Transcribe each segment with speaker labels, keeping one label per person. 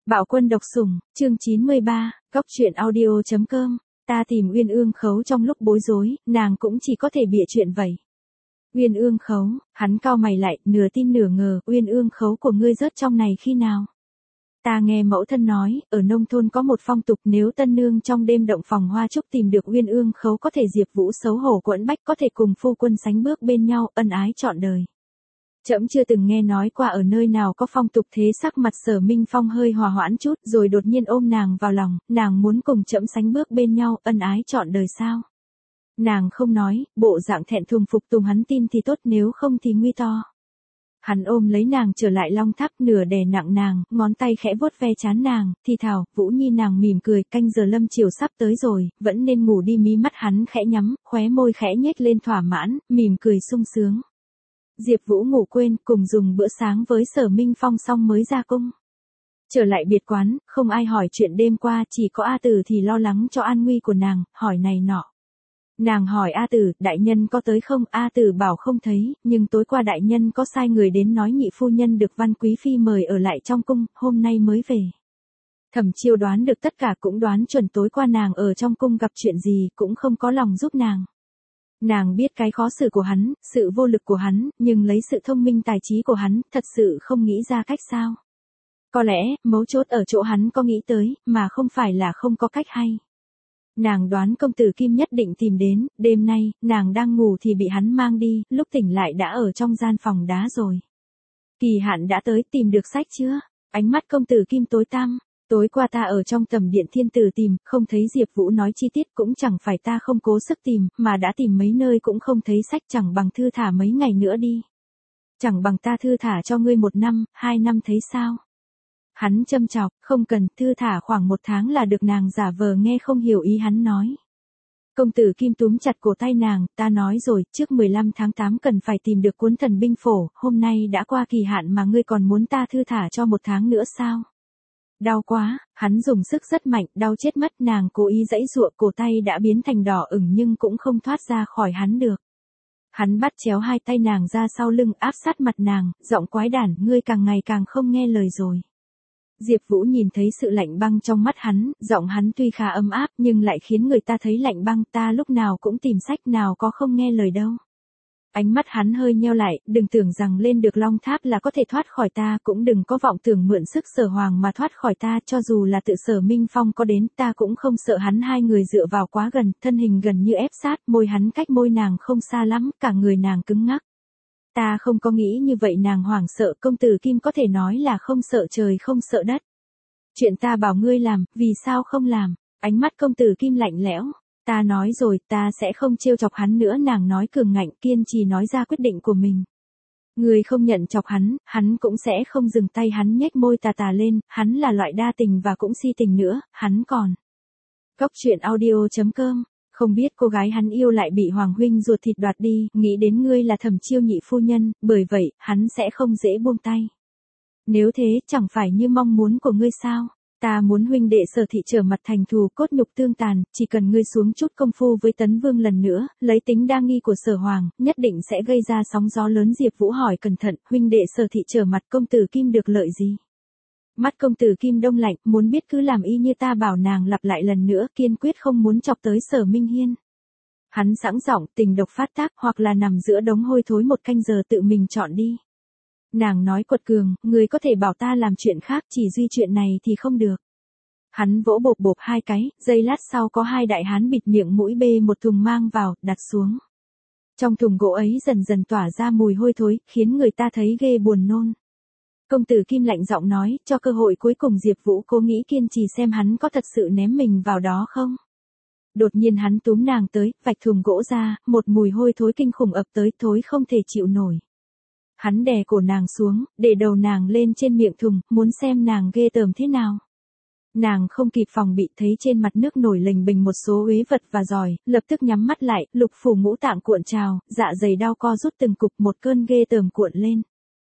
Speaker 1: Bạo Quân độc sủng, chương 93, Góc truyện audio.com. Ta tìm Uyên Ương Khấu trong lúc bối rối, nàng cũng chỉ có thể bịa chuyện vậy. Uyên Ương Khấu, hắn cau mày lại, nửa tin nửa ngờ, Uyên Ương Khấu của ngươi rớt trong này khi nào? Ta nghe mẫu thân nói, ở nông thôn có một phong tục nếu tân nương trong đêm động phòng hoa trúc tìm được Uyên Ương Khấu có thể Diệp Vũ xấu hổ quẫn bách có thể cùng phu quân sánh bước bên nhau, ân ái trọn đời. Trẫm chưa từng nghe nói qua ở nơi nào có phong tục thế. Sắc mặt Sở Minh Phong hơi hòa hoãn chút rồi đột nhiên ôm nàng vào lòng, nàng muốn cùng trẫm sánh bước bên nhau, ân ái trọn đời sao? Nàng không nói, bộ dạng thẹn thùng phục tùng hắn tin thì tốt nếu không thì nguy to. Hắn ôm lấy nàng trở lại long tháp nửa đè nặng nàng, ngón tay khẽ vuốt ve trán nàng, thì thào, Vũ Nhi nàng mỉm cười, canh giờ lâm chiều sắp tới rồi, vẫn nên ngủ đi. Mí mắt hắn khẽ nhắm, khóe môi khẽ nhếch lên thỏa mãn, mỉm cười sung sướng. Diệp Vũ ngủ quên, cùng dùng bữa sáng với Sở Minh Phong xong mới ra cung. Trở lại biệt quán, không ai hỏi chuyện đêm qua, chỉ có A Tử thì lo lắng cho an nguy của nàng, hỏi này nọ. Nàng hỏi A Tử, đại nhân có tới không? A Tử bảo không thấy, nhưng tối qua đại nhân có sai người đến nói nhị phu nhân được Văn Quý Phi mời ở lại trong cung, hôm nay mới về. Thẩm Chiêu đoán được tất cả, cũng đoán chuẩn tối qua nàng ở trong cung gặp chuyện gì, cũng không có lòng giúp nàng. Nàng biết cái khó xử của hắn, sự vô lực của hắn, nhưng lấy sự thông minh tài trí của hắn, thật sự không nghĩ ra cách sao. Có lẽ, mấu chốt ở chỗ hắn có nghĩ tới, mà không phải là không có cách hay. Nàng đoán công tử Kim nhất định tìm đến, đêm nay, nàng đang ngủ thì bị hắn mang đi, lúc tỉnh lại đã ở trong gian phòng đá rồi. Kỳ hạn đã tới, tìm được sách chưa? Ánh mắt công tử Kim tối tăm. Tối qua ta ở trong tầm điện thiên tử tìm, không thấy Diệp Vũ nói chi tiết, cũng chẳng phải ta không cố sức tìm, mà đã tìm mấy nơi cũng không thấy sách, chẳng bằng thư thả mấy ngày nữa đi. Chẳng bằng ta thư thả cho ngươi 1 năm, 2 năm thấy sao? Hắn châm chọc, không cần, thư thả khoảng 1 tháng là được. Nàng giả vờ nghe không hiểu ý hắn nói. Công tử Kim túm chặt cổ tay nàng, ta nói rồi, trước 15 tháng 8 cần phải tìm được cuốn Thần binh phổ, hôm nay đã qua kỳ hạn mà ngươi còn muốn ta thư thả cho 1 tháng nữa sao? Đau quá, hắn dùng sức rất mạnh, đau chết mất. Nàng cố ý giãy giụa, cổ tay đã biến thành đỏ ửng nhưng cũng không thoát ra khỏi hắn được. Hắn bắt chéo hai tay nàng ra sau lưng, áp sát mặt nàng, giọng quái đản, ngươi càng ngày càng không nghe lời rồi. Diệp Vũ nhìn thấy sự lạnh băng trong mắt hắn, giọng hắn tuy khá ấm áp nhưng lại khiến người ta thấy lạnh băng. Ta lúc nào cũng tìm sách, nào có không nghe lời đâu. Ánh mắt hắn hơi nheo lại, đừng tưởng rằng lên được long tháp là có thể thoát khỏi ta, cũng đừng có vọng tưởng mượn sức Sở Hoàng mà thoát khỏi ta, cho dù là tự Sở Minh Phong có đến, ta cũng không sợ hắn. Hai người dựa vào quá gần, thân hình gần như ép sát, môi hắn cách môi nàng không xa lắm, cả người nàng cứng ngắc. Ta không có nghĩ như vậy. Nàng hoảng sợ, công tử Kim có thể nói là không sợ trời không sợ đất. Chuyện ta bảo ngươi làm, vì sao không làm? Ánh mắt công tử Kim lạnh lẽo. Ta nói rồi, ta sẽ không trêu chọc hắn nữa. Nàng nói cường ngạnh, kiên trì nói ra quyết định của mình. Người không nhận chọc hắn, hắn cũng sẽ không dừng tay. Hắn nhếch môi tà tà lên, hắn là loại đa tình và cũng si tình nữa, hắn còn. Góc truyện audio.com. Không biết cô gái hắn yêu lại bị Hoàng huynh ruột thịt đoạt đi, nghĩ đến ngươi là Thẩm Chiêu nhị phu nhân, bởi vậy, hắn sẽ không dễ buông tay. Nếu thế, chẳng phải như mong muốn của ngươi sao? Ta muốn huynh đệ Sở thị trở mặt thành thù, cốt nhục tương tàn, chỉ cần ngươi xuống chút công phu với Tấn Vương lần nữa, lấy tính đa nghi của Sở Hoàng, nhất định sẽ gây ra sóng gió lớn. Diệp Vũ hỏi cẩn thận, huynh đệ Sở thị trở mặt, công tử Kim được lợi gì? Mắt công tử Kim đông lạnh, muốn biết cứ làm y như ta bảo. Nàng lặp lại lần nữa, kiên quyết không muốn chọc tới Sở Minh Hiên. Hắn sẵn giọng, tình độc phát tác, hoặc là nằm giữa đống hôi thối 1 canh giờ, tự mình chọn đi. Nàng nói quật cường, người có thể bảo ta làm chuyện khác, chỉ duy chuyện này thì không được. Hắn vỗ bộp bộp 2 cái, giây lát sau có 2 đại hán bịt miệng mũi bê một thùng mang vào, đặt xuống. Trong thùng gỗ ấy dần dần tỏa ra mùi hôi thối, khiến người ta thấy ghê buồn nôn. Công tử Kim lạnh giọng nói, cho cơ hội cuối cùng. Diệp Vũ cố nghĩ kiên trì xem hắn có thật sự ném mình vào đó không. Đột nhiên hắn túm nàng tới, vạch thùng gỗ ra, một mùi hôi thối kinh khủng ập tới, thối không thể chịu nổi. Hắn đè cổ nàng xuống, để đầu nàng lên trên miệng thùng, muốn xem nàng ghê tởm thế nào. Nàng không kịp phòng bị, thấy trên mặt nước nổi lềnh bềnh một số uế vật và giòi, lập tức nhắm mắt lại, lục phủ ngũ tạng cuộn trào, dạ dày đau co rút từng cục, một cơn ghê tởm cuộn lên.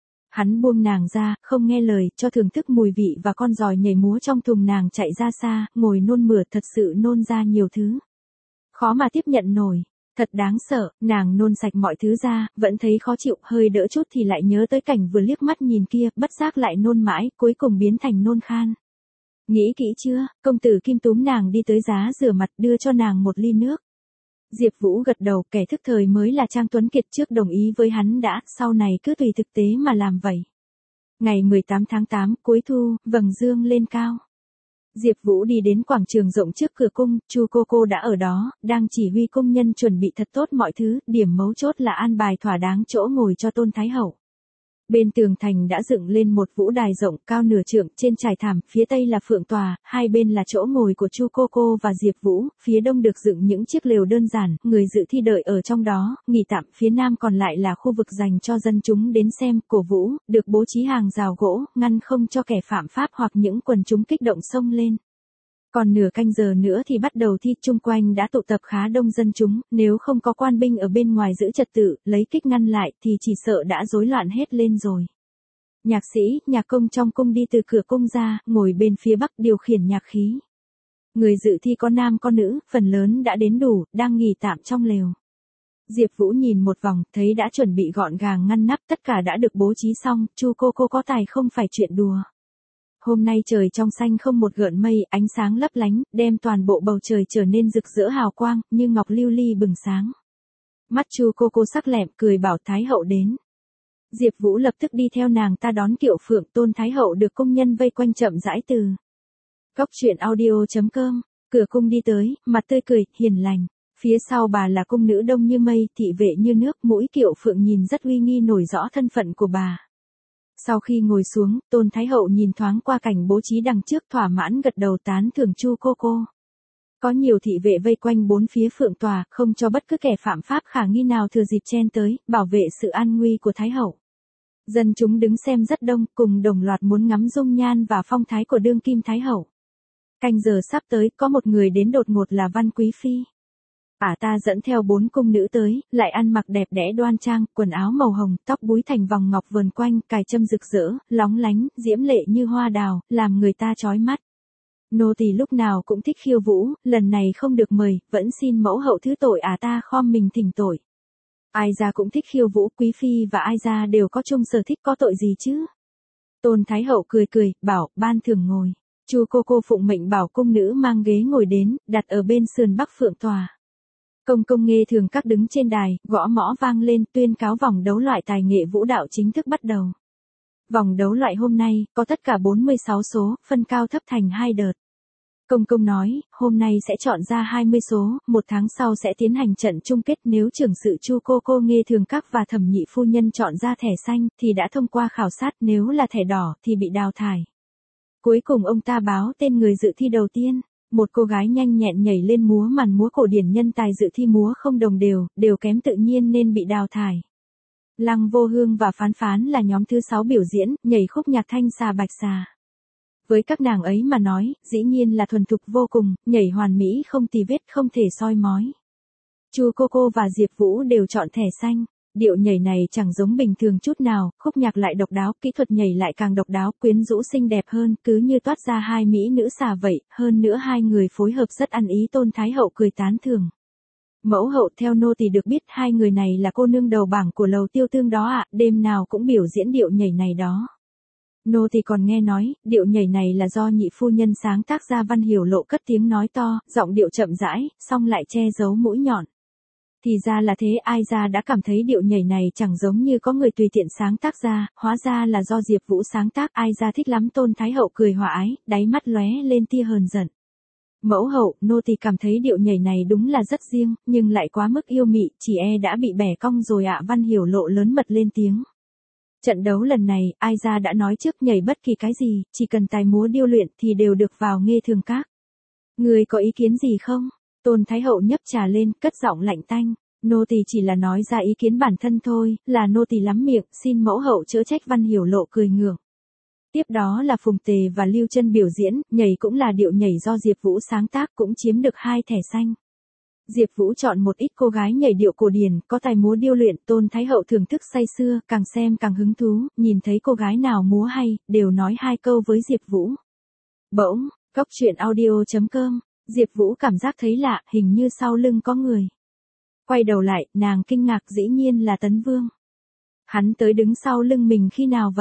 Speaker 1: Hắn buông nàng ra, không nghe lời, cho thưởng thức mùi vị và con giòi nhảy múa trong thùng. Nàng chạy ra xa, ngồi nôn mửa, thật sự nôn ra nhiều thứ. Khó mà tiếp nhận nổi. Thật đáng sợ, nàng nôn sạch mọi thứ ra, vẫn thấy khó chịu, hơi đỡ chút thì lại nhớ tới cảnh vừa liếc mắt nhìn kia, bất giác lại nôn mãi, cuối cùng biến thành nôn khan. Nghĩ kỹ chưa, công tử Kim túm nàng đi tới giá rửa mặt đưa cho nàng một ly nước. Diệp Vũ gật đầu, kẻ thức thời mới là Trang Tuấn Kiệt, trước đồng ý với hắn đã, sau này cứ tùy thực tế mà làm vậy. Ngày 18 tháng 8 cuối thu, vầng dương lên cao. Diệp Vũ đi đến quảng trường rộng trước cửa cung, Chu Cô đã ở đó, đang chỉ huy công nhân chuẩn bị thật tốt mọi thứ, điểm mấu chốt là an bài thỏa đáng chỗ ngồi cho Tôn Thái Hậu. Bên tường thành đã dựng lên một vũ đài rộng cao nửa trượng, trên trải thảm, phía tây là phượng tòa, hai bên là chỗ ngồi của Chu Cô và Diệp Vũ, phía đông được dựng những chiếc lều đơn giản, người dự thi đợi ở trong đó, nghỉ tạm, phía nam còn lại là khu vực dành cho dân chúng đến xem, cổ vũ, được bố trí hàng rào gỗ, ngăn không cho kẻ phạm pháp hoặc những quần chúng kích động xông lên. Còn nửa canh giờ nữa thì bắt đầu thi, chung quanh đã tụ tập khá đông dân chúng, nếu không có quan binh ở bên ngoài giữ trật tự, lấy kích ngăn lại thì chỉ sợ đã rối loạn hết lên rồi. Nhạc sĩ, nhạc công trong cung đi từ cửa cung ra, ngồi bên phía bắc điều khiển nhạc khí. Người dự thi có nam có nữ, phần lớn đã đến đủ, đang nghỉ tạm trong lều. Diệp Vũ nhìn một vòng, thấy đã chuẩn bị gọn gàng ngăn nắp, tất cả đã được bố trí xong, Chu Cô có tài không phải chuyện đùa. Hôm nay trời trong xanh không một gợn mây, ánh sáng lấp lánh, đem toàn bộ bầu trời trở nên rực rỡ hào quang, như ngọc lưu ly bừng sáng. Mắt Chu Cô sắc lẹm, cười bảo Thái Hậu đến. Diệp Vũ lập tức đi theo nàng ta đón kiệu phượng, Tôn Thái Hậu được công nhân vây quanh chậm rãi từ. Góc truyện audio.com, cửa cung đi tới, mặt tươi cười, hiền lành. Phía sau bà là cung nữ đông như mây, thị vệ như nước, mũi kiệu phượng nhìn rất uy nghi nổi rõ thân phận của bà. Sau khi ngồi xuống, Tôn Thái Hậu nhìn thoáng qua cảnh bố trí đằng trước, thỏa mãn gật đầu tán thưởng Chu Cô. Có nhiều thị vệ vây quanh bốn phía phượng tòa, không cho bất cứ kẻ phạm pháp khả nghi nào thừa dịp chen tới, bảo vệ sự an nguy của Thái Hậu. Dân chúng đứng xem rất đông, cùng đồng loạt muốn ngắm dung nhan và phong thái của đương kim Thái Hậu. Canh giờ sắp tới, có một người đến đột ngột là Văn Quý Phi. Ả ta dẫn theo 4 cung nữ tới, lại ăn mặc đẹp đẽ đoan trang, quần áo màu hồng, tóc búi thành vòng ngọc vờn quanh, cài châm rực rỡ, lóng lánh, diễm lệ như hoa đào, làm người ta chói mắt. Nô tỳ lúc nào cũng thích khiêu vũ, lần này không được mời, vẫn xin mẫu hậu thứ tội. Ả ta khom mình thỉnh tội. Ai ra cũng thích khiêu vũ, Quý Phi và ai ra đều có chung sở thích, có tội gì chứ? Tôn Thái Hậu cười, bảo, ban thưởng ngồi. Chu Cô phụng mệnh bảo cung nữ mang ghế ngồi đến, đặt ở bên sườn bắc phượng tòa. Công nghe thường các đứng trên đài, gõ mõ vang lên, tuyên cáo vòng đấu loại tài nghệ vũ đạo chính thức bắt đầu. Vòng đấu loại hôm nay, có tất cả 46 số, phân cao thấp thành 2 đợt. Công nói, hôm nay sẽ chọn ra 20 số, 1 tháng sau sẽ tiến hành trận chung kết, nếu trưởng sự Chu Cô nghe thường các và thẩm nhị phu nhân chọn ra thẻ xanh, thì đã thông qua khảo sát, nếu là thẻ đỏ, thì bị đào thải. Cuối cùng ông ta báo tên người dự thi đầu tiên. Một cô gái nhanh nhẹn nhảy lên múa màn múa cổ điển, nhân tài dự thi múa không đồng đều kém tự nhiên nên bị đào thải. Lăng Vô Hương và Phán là nhóm thứ 6 biểu diễn, nhảy khúc nhạc Thanh Xà Bạch Xà. Với các nàng ấy mà nói, dĩ nhiên là thuần thục vô cùng, nhảy hoàn mỹ không tì vết, không thể soi mói. Chu Cô và Diệp Vũ đều chọn thẻ xanh. Điệu nhảy này chẳng giống bình thường chút nào, khúc nhạc lại độc đáo, kỹ thuật nhảy lại càng độc đáo, quyến rũ xinh đẹp hơn, cứ như toát ra hai mỹ nữ xà vậy, hơn nữa hai người phối hợp rất ăn ý. Tôn Thái Hậu cười tán thưởng. Mẫu hậu, theo nô tỳ được biết hai người này là cô nương đầu bảng của Lầu Tiêu Tương đó ạ, đêm nào cũng biểu diễn điệu nhảy này đó. Nô tỳ còn nghe nói, điệu nhảy này là do nhị phu nhân sáng tác ra. Văn Hiểu Lộ cất tiếng nói to, giọng điệu chậm rãi, song lại che giấu mũi nhọn. Thì ra là thế, ai ra đã cảm thấy điệu nhảy này chẳng giống như có người tùy tiện sáng tác ra, hóa ra là do Diệp Vũ sáng tác. Ai ra thích lắm. Tôn Thái Hậu cười hòa ái, đáy mắt lóe lên tia hờn giận. Mẫu hậu, nô tỳ cảm thấy điệu nhảy này đúng là rất riêng, nhưng lại quá mức yêu mị, chỉ e đã bị bẻ cong rồi ạ. Văn Hiểu Lộ lớn mật lên tiếng. Trận đấu lần này, ai ra đã nói trước, nhảy bất kỳ cái gì, chỉ cần tài múa điêu luyện thì đều được vào Nghê Thường Các. Người có ý kiến gì không? Tôn Thái Hậu nhấp trà lên, cất giọng lạnh tanh. Nô tỳ chỉ là nói ra ý kiến bản thân thôi, là nô tỳ lắm miệng, xin mẫu hậu chớ trách. Văn Hiểu Lộ cười ngượng. Tiếp đó là Phùng Tề và Lưu Chân biểu diễn, nhảy cũng là điệu nhảy do Diệp Vũ sáng tác, cũng chiếm được 2 thẻ xanh. Diệp Vũ chọn một ít cô gái nhảy điệu cổ điển, có tài múa điêu luyện. Tôn Thái Hậu thưởng thức say sưa, càng xem càng hứng thú, nhìn thấy cô gái nào múa hay, đều nói 2 câu với Diệp Vũ. Bỗng, góc truyện audio.com, Diệp Vũ cảm giác thấy lạ, hình như sau lưng có người. Quay đầu lại, nàng kinh ngạc, dĩ nhiên là Tấn Vương. Hắn tới đứng sau lưng mình khi nào vậy?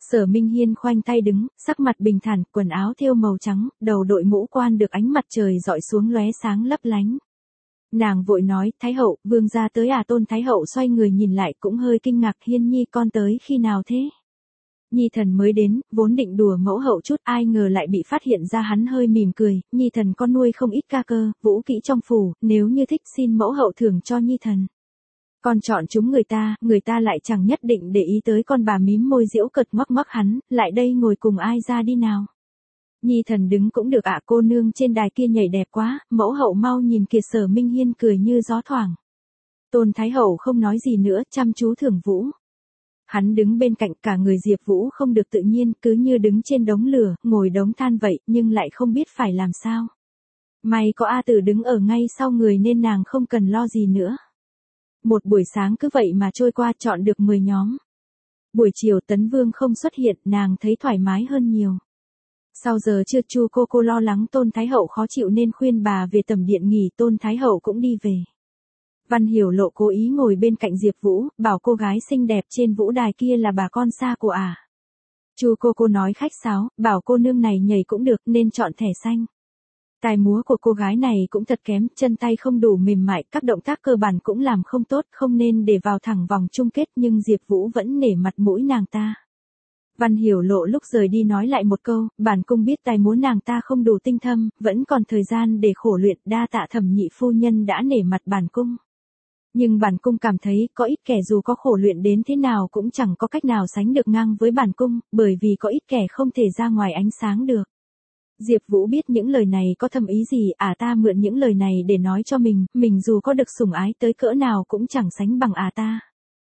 Speaker 1: Sở Minh Hiên khoanh tay đứng, sắc mặt bình thản, quần áo thêu màu trắng, đầu đội mũ quan được ánh mặt trời dọi xuống lóe sáng lấp lánh. Nàng vội nói, Thái hậu, vương gia tới à? Tôn Thái hậu xoay người nhìn lại cũng hơi kinh ngạc, Hiên nhi con tới khi nào thế? Nhi thần mới đến, vốn định đùa mẫu hậu chút, ai ngờ lại bị phát hiện ra. Hắn hơi mỉm cười, Nhi thần con nuôi không ít ca cơ, vũ kỹ trong phủ, nếu như thích xin mẫu hậu thưởng cho Nhi thần. Con chọn chúng người ta lại chẳng nhất định để ý tới. Con bà mím môi giễu cợt ngoắc ngoắc hắn, lại đây ngồi cùng ai ra đi nào. Nhi thần đứng cũng được ạ. Cô nương trên đài kia nhảy đẹp quá, mẫu hậu mau nhìn kìa. Sở Minh Hiên cười như gió thoảng. Tôn Thái hậu không nói gì nữa, chăm chú thưởng vũ. Hắn đứng bên cạnh, cả người Diệp Vũ không được tự nhiên, cứ như đứng trên đống lửa, ngồi đống than vậy, nhưng lại không biết phải làm sao. May có A Tử đứng ở ngay sau người nên nàng không cần lo gì nữa. Một buổi sáng cứ vậy mà trôi qua, chọn được 10 nhóm. Buổi chiều Tấn Vương không xuất hiện, nàng thấy thoải mái hơn nhiều. Sau giờ trưa Chu cô lo lắng Tôn Thái hậu khó chịu nên khuyên bà về tẩm điện nghỉ. Tôn Thái hậu cũng đi về. Văn Hiểu Lộ cố ý ngồi bên cạnh Diệp Vũ, bảo cô gái xinh đẹp trên vũ đài kia là bà con xa của ả. Chu cô nói khách sáo, bảo cô nương này nhảy cũng được nên chọn thẻ xanh. Tài múa của cô gái này cũng thật kém, chân tay không đủ mềm mại, các động tác cơ bản cũng làm không tốt, không nên để vào thẳng vòng chung kết, nhưng Diệp Vũ vẫn nể mặt mũi nàng ta. Văn Hiểu Lộ lúc rời đi nói lại một câu, bản cung biết tài múa nàng ta không đủ tinh thâm, vẫn còn thời gian để khổ luyện, đa tạ Thẩm nhị phu nhân đã nể mặt bản cung. Nhưng bản cung cảm thấy có ít kẻ dù có khổ luyện đến thế nào cũng chẳng có cách nào sánh được ngang với bản cung, bởi vì có ít kẻ không thể ra ngoài ánh sáng được. Diệp Vũ biết những lời này có thâm ý gì, ta mượn những lời này để nói cho mình dù có được sủng ái tới cỡ nào cũng chẳng sánh bằng ta.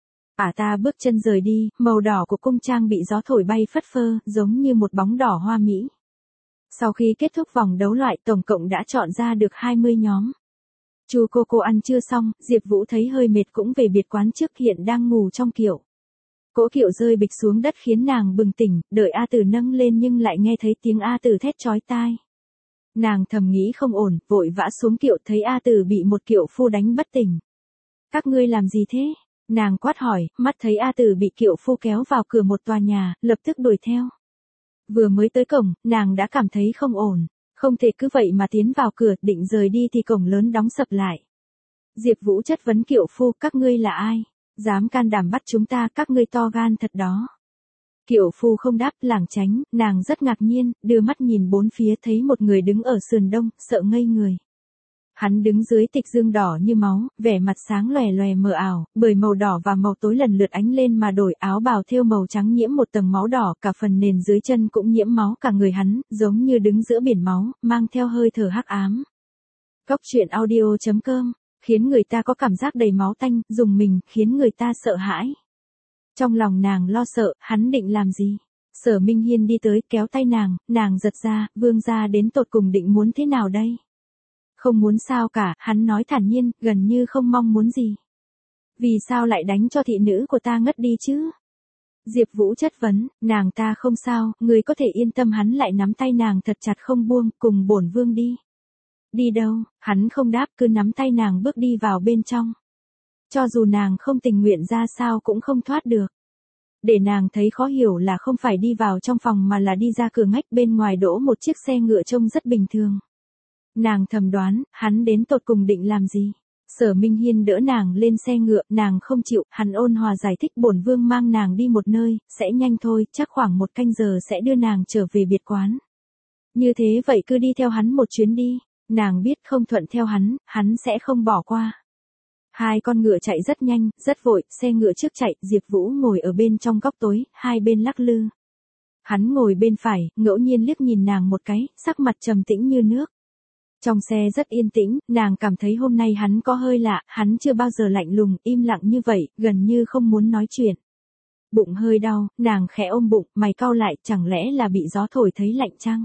Speaker 1: Ta bước chân rời đi, màu đỏ của cung trang bị gió thổi bay phất phơ, giống như một bóng đỏ hoa mỹ. Sau khi kết thúc vòng đấu loại, tổng cộng đã chọn ra được 20 nhóm. Chu cô ăn trưa xong, Diệp Vũ thấy hơi mệt cũng về biệt quán trước, hiện đang ngủ trong kiệu. Cỗ kiệu rơi bịch xuống đất khiến nàng bừng tỉnh, đợi A Tử nâng lên nhưng lại nghe thấy tiếng A Tử thét chói tai. Nàng thầm nghĩ không ổn, vội vã xuống kiệu thấy A Tử bị một kiệu phu đánh bất tỉnh. Các ngươi làm gì thế? Nàng quát hỏi, mắt thấy A Tử bị kiệu phu kéo vào cửa một tòa nhà, lập tức đuổi theo. Vừa mới tới cổng, nàng đã cảm thấy không ổn. Không thể cứ vậy mà tiến vào cửa, định rời đi thì cổng lớn đóng sập lại. Diệp Vũ chất vấn kiệu phu, các ngươi là ai? Dám can đảm bắt chúng ta, các ngươi to gan thật đó. Kiệu phu không đáp, lảng tránh, nàng rất ngạc nhiên, đưa mắt nhìn bốn phía thấy một người đứng ở sườn đông, sợ ngây người. Hắn đứng dưới tịch dương đỏ như máu, vẻ mặt sáng lòe lòe mờ ảo, bởi màu đỏ và màu tối lần lượt ánh lên mà đổi, áo bào thêu màu trắng nhiễm một tầng máu đỏ, cả phần nền dưới chân cũng nhiễm máu, cả người hắn giống như đứng giữa biển máu, mang theo hơi thở hắc ám. Cốc truyện audio.com khiến người ta có cảm giác đầy máu tanh, rùng mình, khiến người ta sợ hãi. Trong lòng nàng lo sợ, hắn định làm gì? Sở Minh Hiên đi tới, kéo tay nàng giật ra, vương gia đến tột cùng định muốn thế nào đây? Không muốn sao cả, hắn nói thản nhiên, gần như không mong muốn gì. Vì sao lại đánh cho thị nữ của ta ngất đi chứ? Diệp Vũ chất vấn, nàng ta không sao, người có thể yên tâm. Hắn lại nắm tay nàng thật chặt không buông, cùng bổn vương đi. Đi đâu? Hắn không đáp, cứ nắm tay nàng bước đi vào bên trong. Cho dù nàng không tình nguyện ra sao cũng không thoát được. Để nàng thấy khó hiểu là không phải đi vào trong phòng mà là đi ra cửa ngách, bên ngoài đỗ một chiếc xe ngựa trông rất bình thường. Nàng thầm đoán, hắn đến tột cùng định làm gì? Sở Minh Hiên đỡ nàng lên xe ngựa, nàng không chịu, hắn ôn hòa giải thích, bổn vương mang nàng đi một nơi, sẽ nhanh thôi, chắc khoảng 1 canh giờ sẽ đưa nàng trở về biệt quán. Như thế vậy cứ đi theo hắn một chuyến đi, nàng biết không thuận theo hắn sẽ không bỏ qua. Hai con ngựa chạy rất nhanh, rất vội, xe ngựa trước chạy, Diệp Vũ ngồi ở bên trong góc tối, hai bên lắc lư. Hắn ngồi bên phải, ngẫu nhiên liếc nhìn nàng một cái, sắc mặt trầm tĩnh như nước. Trong xe rất yên tĩnh, nàng cảm thấy hôm nay hắn có hơi lạ, hắn chưa bao giờ lạnh lùng, im lặng như vậy, gần như không muốn nói chuyện. Bụng hơi đau, nàng khẽ ôm bụng, mày cau lại, chẳng lẽ là bị gió thổi thấy lạnh chăng?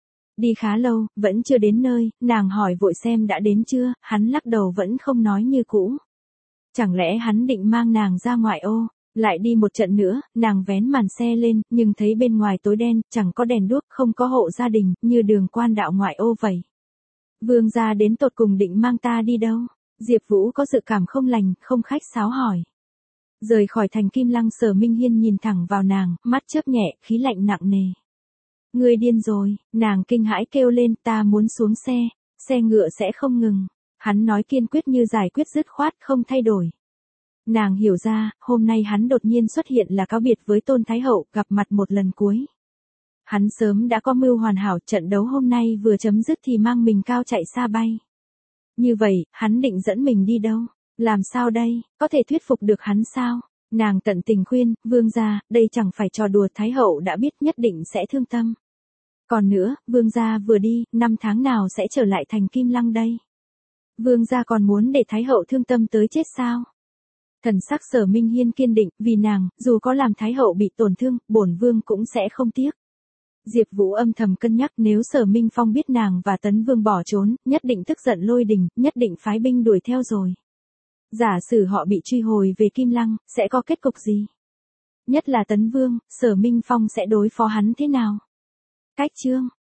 Speaker 1: Đi khá lâu, vẫn chưa đến nơi, nàng hỏi vội xem đã đến chưa, hắn lắc đầu vẫn không nói như cũ. Chẳng lẽ hắn định mang nàng ra ngoại ô? Lại đi một trận nữa, nàng vén màn xe lên, nhưng thấy bên ngoài tối đen, chẳng có đèn đuốc, không có hộ gia đình, như đường quan đạo ngoại ô vậy. Vương gia đến tột cùng định mang ta đi đâu? Diệp Vũ có dự cảm không lành, không khách sáo hỏi. Rời khỏi thành Kim Lăng, Sở Minh Hiên nhìn thẳng vào nàng, mắt chớp nhẹ, khí lạnh nặng nề. Ngươi điên rồi, nàng kinh hãi kêu lên, ta muốn xuống xe, xe ngựa sẽ không ngừng. Hắn nói kiên quyết như giải quyết dứt khoát, không thay đổi. Nàng hiểu ra, hôm nay hắn đột nhiên xuất hiện là cáo biệt với Tôn Thái Hậu, gặp mặt một lần cuối. Hắn sớm đã có mưu hoàn hảo, trận đấu hôm nay vừa chấm dứt thì mang mình cao chạy xa bay. Như vậy, hắn định dẫn mình đi đâu? Làm sao đây, có thể thuyết phục được hắn sao? Nàng tận tình khuyên, vương gia, đây chẳng phải trò đùa, Thái Hậu đã biết nhất định sẽ thương tâm. Còn nữa, vương gia vừa đi, 5 tháng nào sẽ trở lại thành Kim Lăng đây? Vương gia còn muốn để Thái Hậu thương tâm tới chết sao? Thần sắc Sở Minh Hiên kiên định, vì nàng, dù có làm Thái Hậu bị tổn thương, bổn vương cũng sẽ không tiếc. Diệp Vũ âm thầm cân nhắc, nếu Sở Minh Phong biết nàng và Tấn Vương bỏ trốn, nhất định tức giận lôi đình, nhất định phái binh đuổi theo rồi. Giả sử họ bị truy hồi về Kim Lăng, sẽ có kết cục gì? Nhất là Tấn Vương, Sở Minh Phong sẽ đối phó hắn thế nào? Cách chương